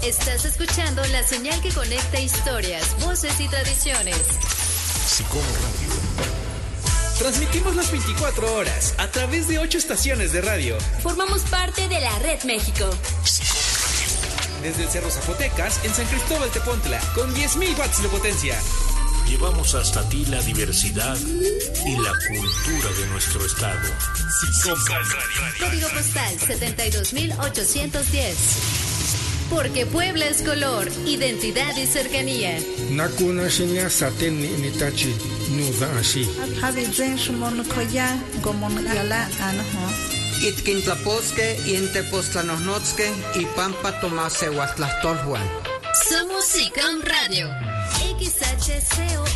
Estás escuchando la señal que conecta historias, voces y tradiciones. SICOM Radio. Transmitimos las 24 horas a través de 8 estaciones de radio. Formamos parte de la Red México. Desde el Cerro Zapotecas, en San Cristóbal Tepontla, con 10.000 watts de potencia. Llevamos hasta ti la diversidad y la cultura de nuestro estado. SICOM Radio. Código postal 72810. Porque Puebla es color, identidad y cercanía. Nakuna shinya saten ni tachi nuda ashi. Habi zen shumon koya gomon yala anho. Itkintlaposque y Entepoztlanohnotske y Pampa Tomase Huastlastolhuan. Somos SICOM Radio. XHCOM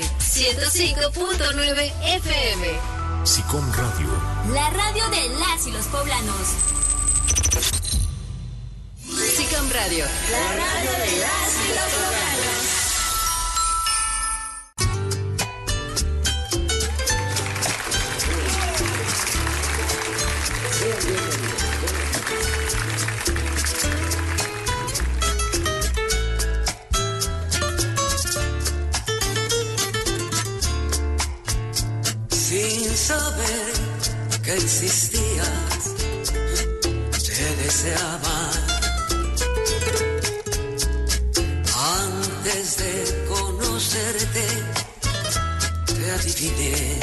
105.9 FM. SICOM Radio. La radio de las y los poblanos. SICOM Radio. La radio de las y los poblanos. Sin saber que existías, te deseaba. Antes de conocerte, te adiviné.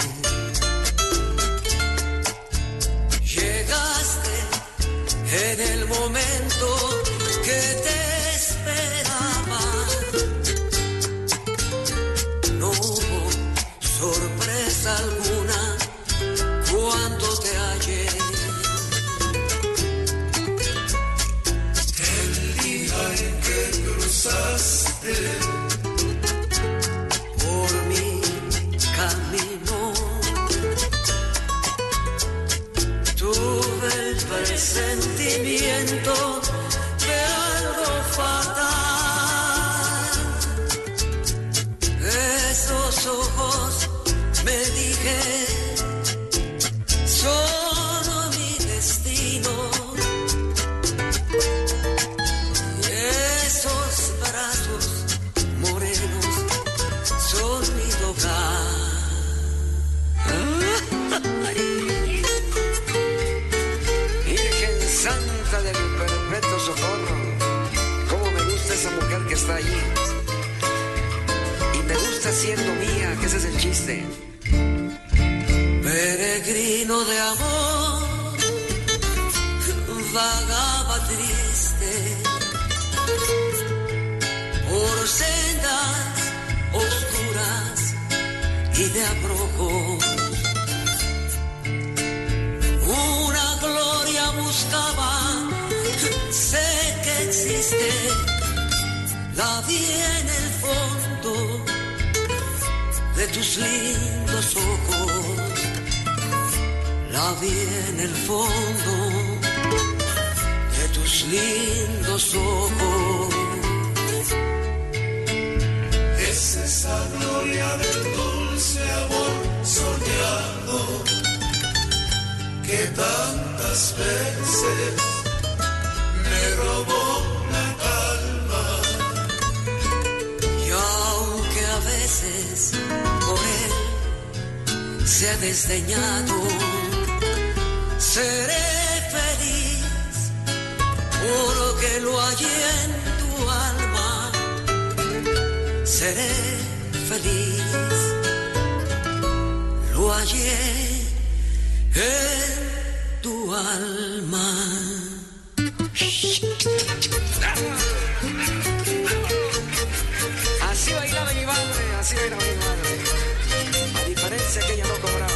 Llegaste en el momento que te esperaba. No hubo sorpresa alguna cuando te hallé. El día en que cruzaste por mi camino, tuve el presentimiento de algo fatal. Esos ojos, me dije, son mi destino. Esos brazos morenos son mi hogar. Virgen Santa de mi perpetuo socorro, cómo me gusta esa mujer que está allí. Y me gusta siendo mía, que ese es el chiste. Peregrino de amor, vagaba triste por sendas oscuras y de abrojos. Una gloria buscaba, sé que existe, la vi en el fondo de tus lindos ojos. La vi en el fondo de tus lindos ojos. Es esa gloria del dulce amor soñado que tantas veces me robó la calma. Y aunque a veces por él se ha desdeñado, seré feliz porque lo hallé en tu alma. Seré feliz, lo hallé en tu alma. Así bailaba mi madre, así bailaba mi madre. A diferencia que ella no cobraba.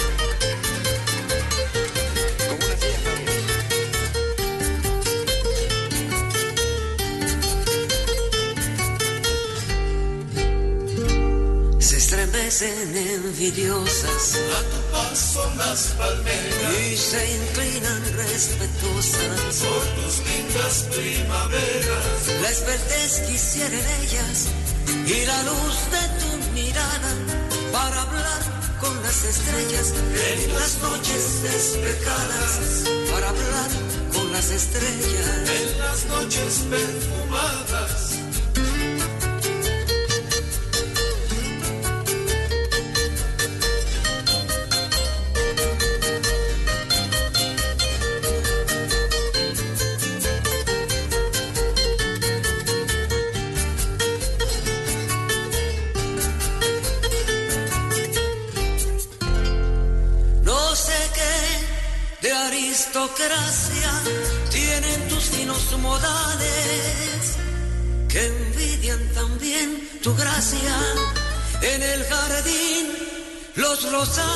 Estremecen envidiosas a tu paso las palmeras y se inclinan respetuosas por tus lindas primaveras. La expertez quisiera en ellas y la luz de tu mirada para hablar con las estrellas en las noches despejadas, para hablar con las estrellas. En las noches perfumadas. Aristocracia tienen tus finos modales que envidian también tu gracia. En el jardín los rosales,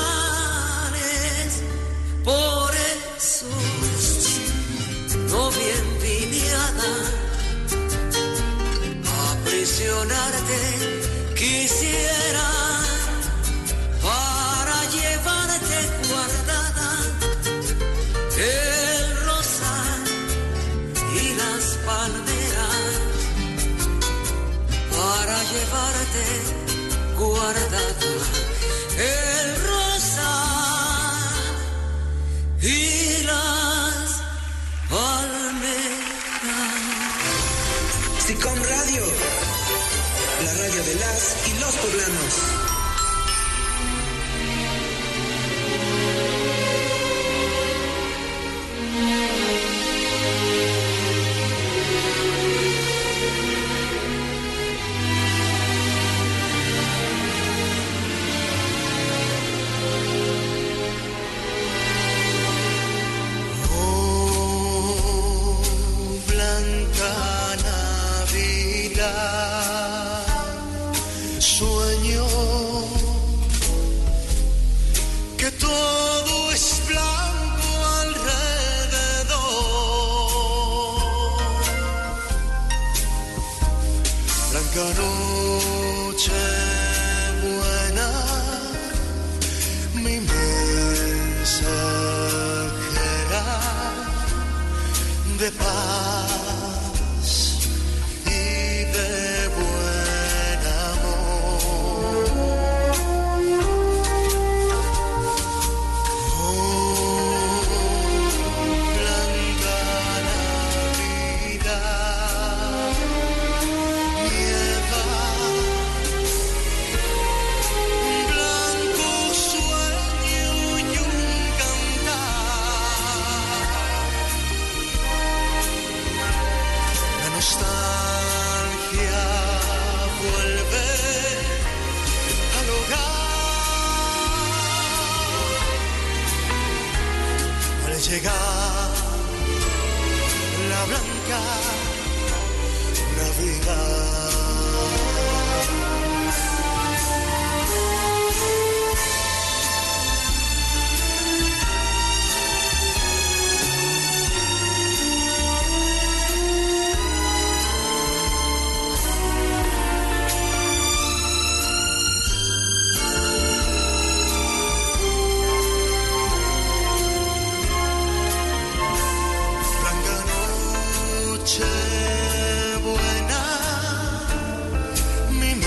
por eso no bien envidiada, aprisionarte quisiera para llevarte guardada. El rosal y las palmeras para llevarte guardada. El rosal y las palmeras. SICOM Radio, la radio de las y los poblanos. Sueño que todo es blanco alrededor, blanca noche buena, mi mensajera de paz y de buen amor. Oh, blanca Navidad, nieva, blanco sueño y un cantar. La nostalgia vuelve al hogar al llegar la blanca Navidad. Blanca noche buena, mi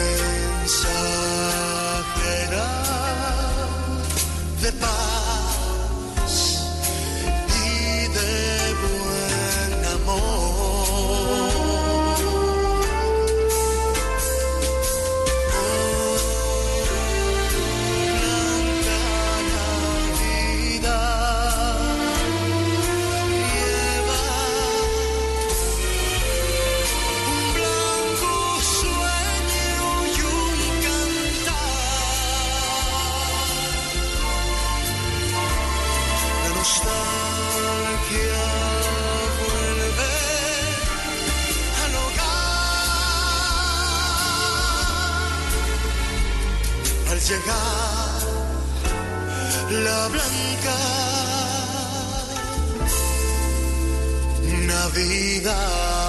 mensajera de paz y de buen amor. Blanca Navidad, nieva, un blanco sueño y un cantar. La nostalgia vuelve al hogar al llegar la blanca Navidad.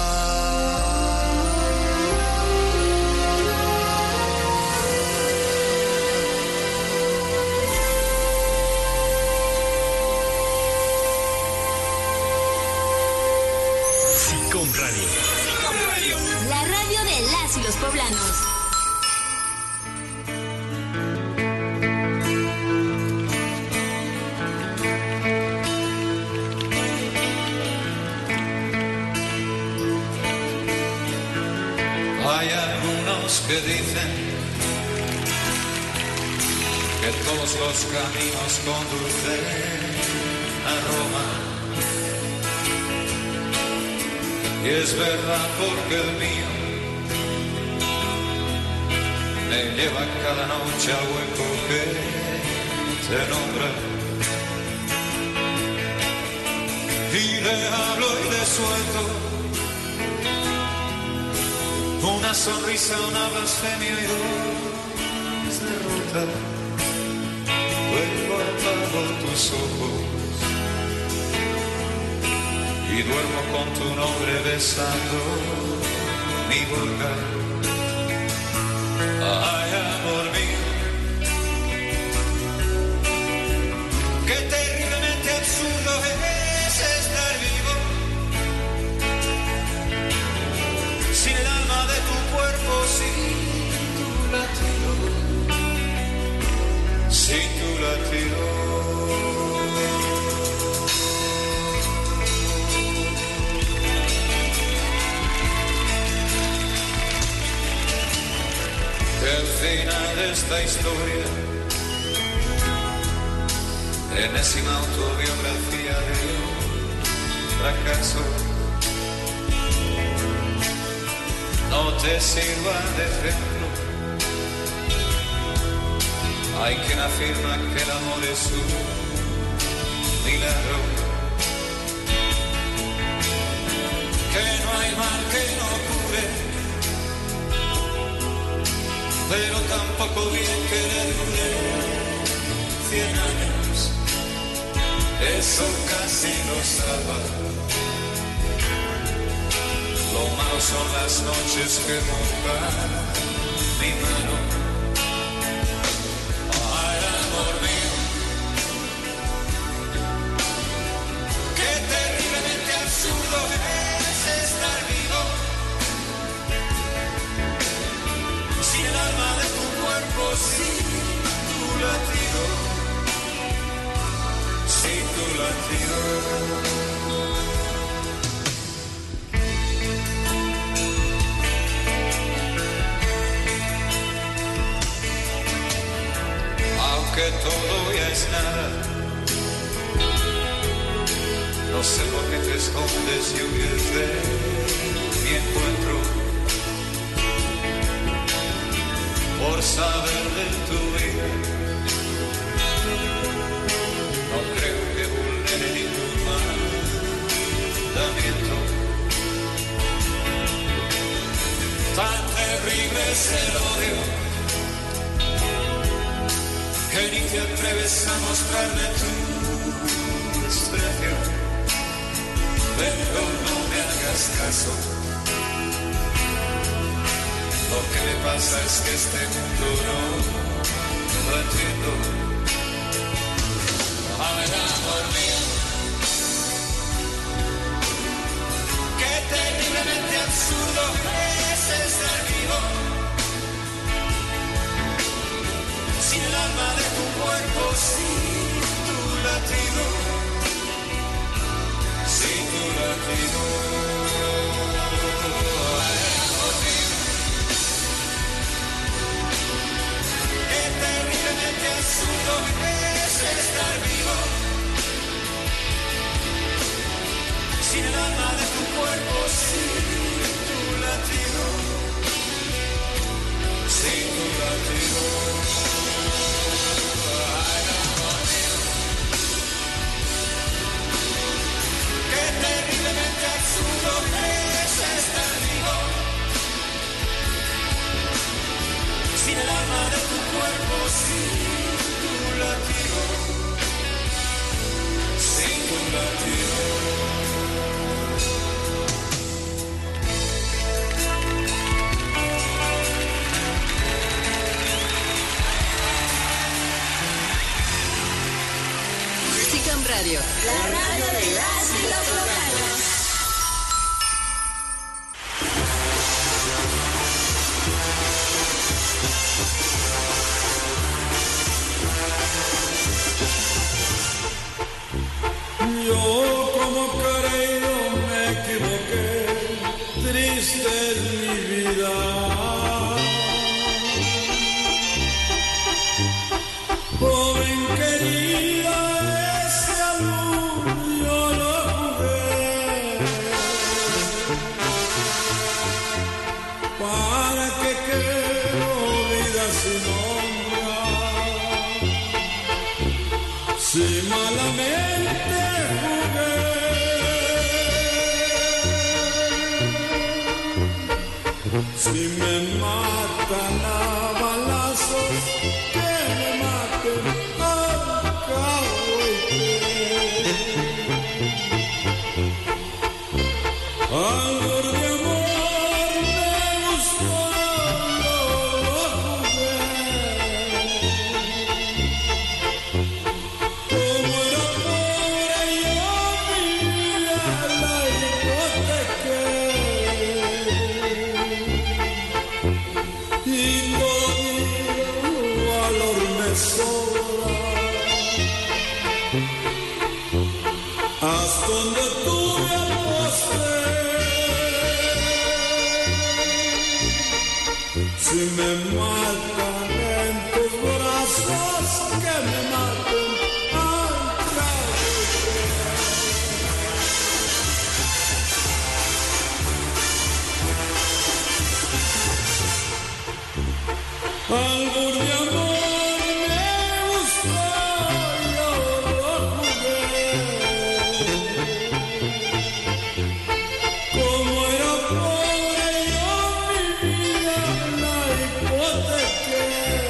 SICOM Radio. La radio de las y los poblanos. Hay algunos que dicen que todos los caminos conducen a Roma. Y es verdad porque el mío me lleva cada noche al hueco que te nombra. Y le hablo y le suelto una sonrisa, una blasfemia y dos derrotas. Luego apago tus ojos y duermo con tu nombre besando mi boca. Ay, amor mío, qué terriblemente absurdo es estar vivo sin el alma de tu cuerpo, sin tu latido, sin tu latido. El final de esta historia, enésima autobiografía de un fracaso, no te sirva de ejemplo. Hay quien afirma que el amor es un milagro, que no hay mal que no cure, pero tampoco bien que le dure 100 años, eso casi lo salva. Lo malo son las noches que mojan mi mano. Ay, amor mío, qué terriblemente absurdo es estar vivo sin el alma de tu cuerpo, sin tu latido, sin tu latido. Aunque todo ya es nada, no sé por qué te escondes y huyes de mi encuentro. Por saber de tu vida, no creo que vulnere ningún mandamiento. Tan terrible es el odio que ni te atreves a mostrarme tu desprecio. Pero no me hagas caso. Lo que me pasa es que este mundo no lo entiendo. Ay, amor mío, qué terriblemente absurdo es estar vivo sin el alma de tu cuerpo, sin tu latido, sin tu latido. Ay, amor mío, qué terriblemente absurdo es estar vivo sin el alma de tu cuerpo, sin tu latido, sin tu latido. Ay, amor mío, qué terriblemente absurdo es estar vivo sin el alma de tu cuerpo, sin tu latido, sin tu latido. SICAM Radio, la radio de las y los locales. Yo como creído me equivoqué, triste es mi vida. Si me matan a balazos, que me maten al cahuete. Algo de amor me gustó, lo jugué. Como era pobre yo vivía la hipoteca. Y todo valor me sobra. Hasta donde tú me aposté. Si me matan en tus brazos, que me maten al cahuete. Algo de amor me gustó, yo lo jugué. Como era pobre yo vivía la hipoteca.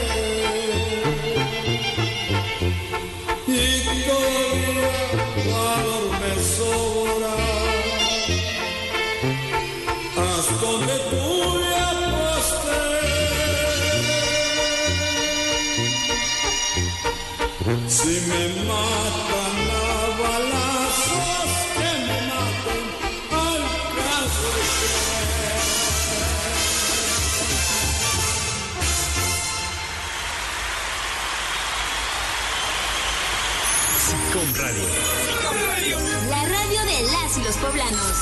Y todavía valor me sobra. Hasta donde tú me aposté. Si me matan a balazos, que me maten al cahuete. Con Radio. La radio de las y los poblanos.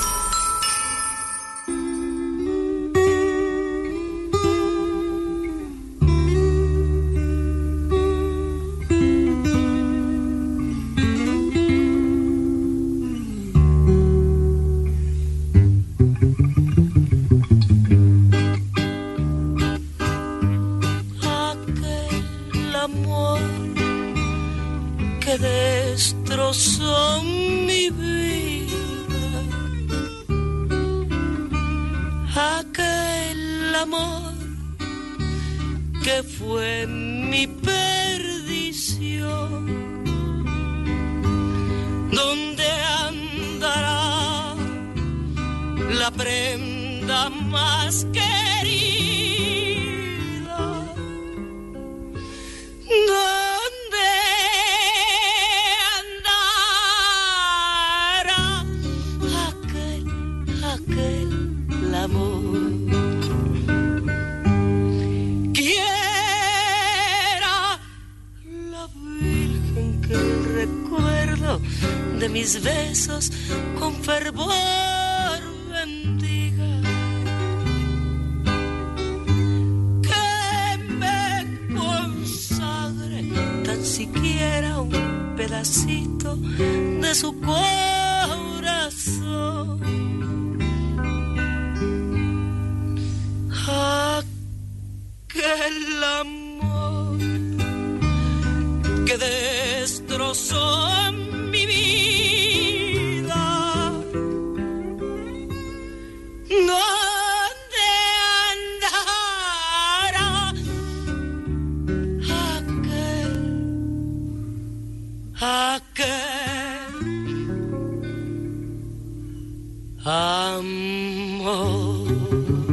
Aquel amor que destrozó mi vida, aquel amor que fue mi perdición. ¿Dónde andará la prenda más querida? ¿Dónde andará aquel amor? Quiera la Virgen que el recuerdo de mis besos con fervor bendiga. Que me consagre tan siquiera un pedacito de su corazón. Aquel amor que destrozó mi vida. ¿Dónde andará aquel amor?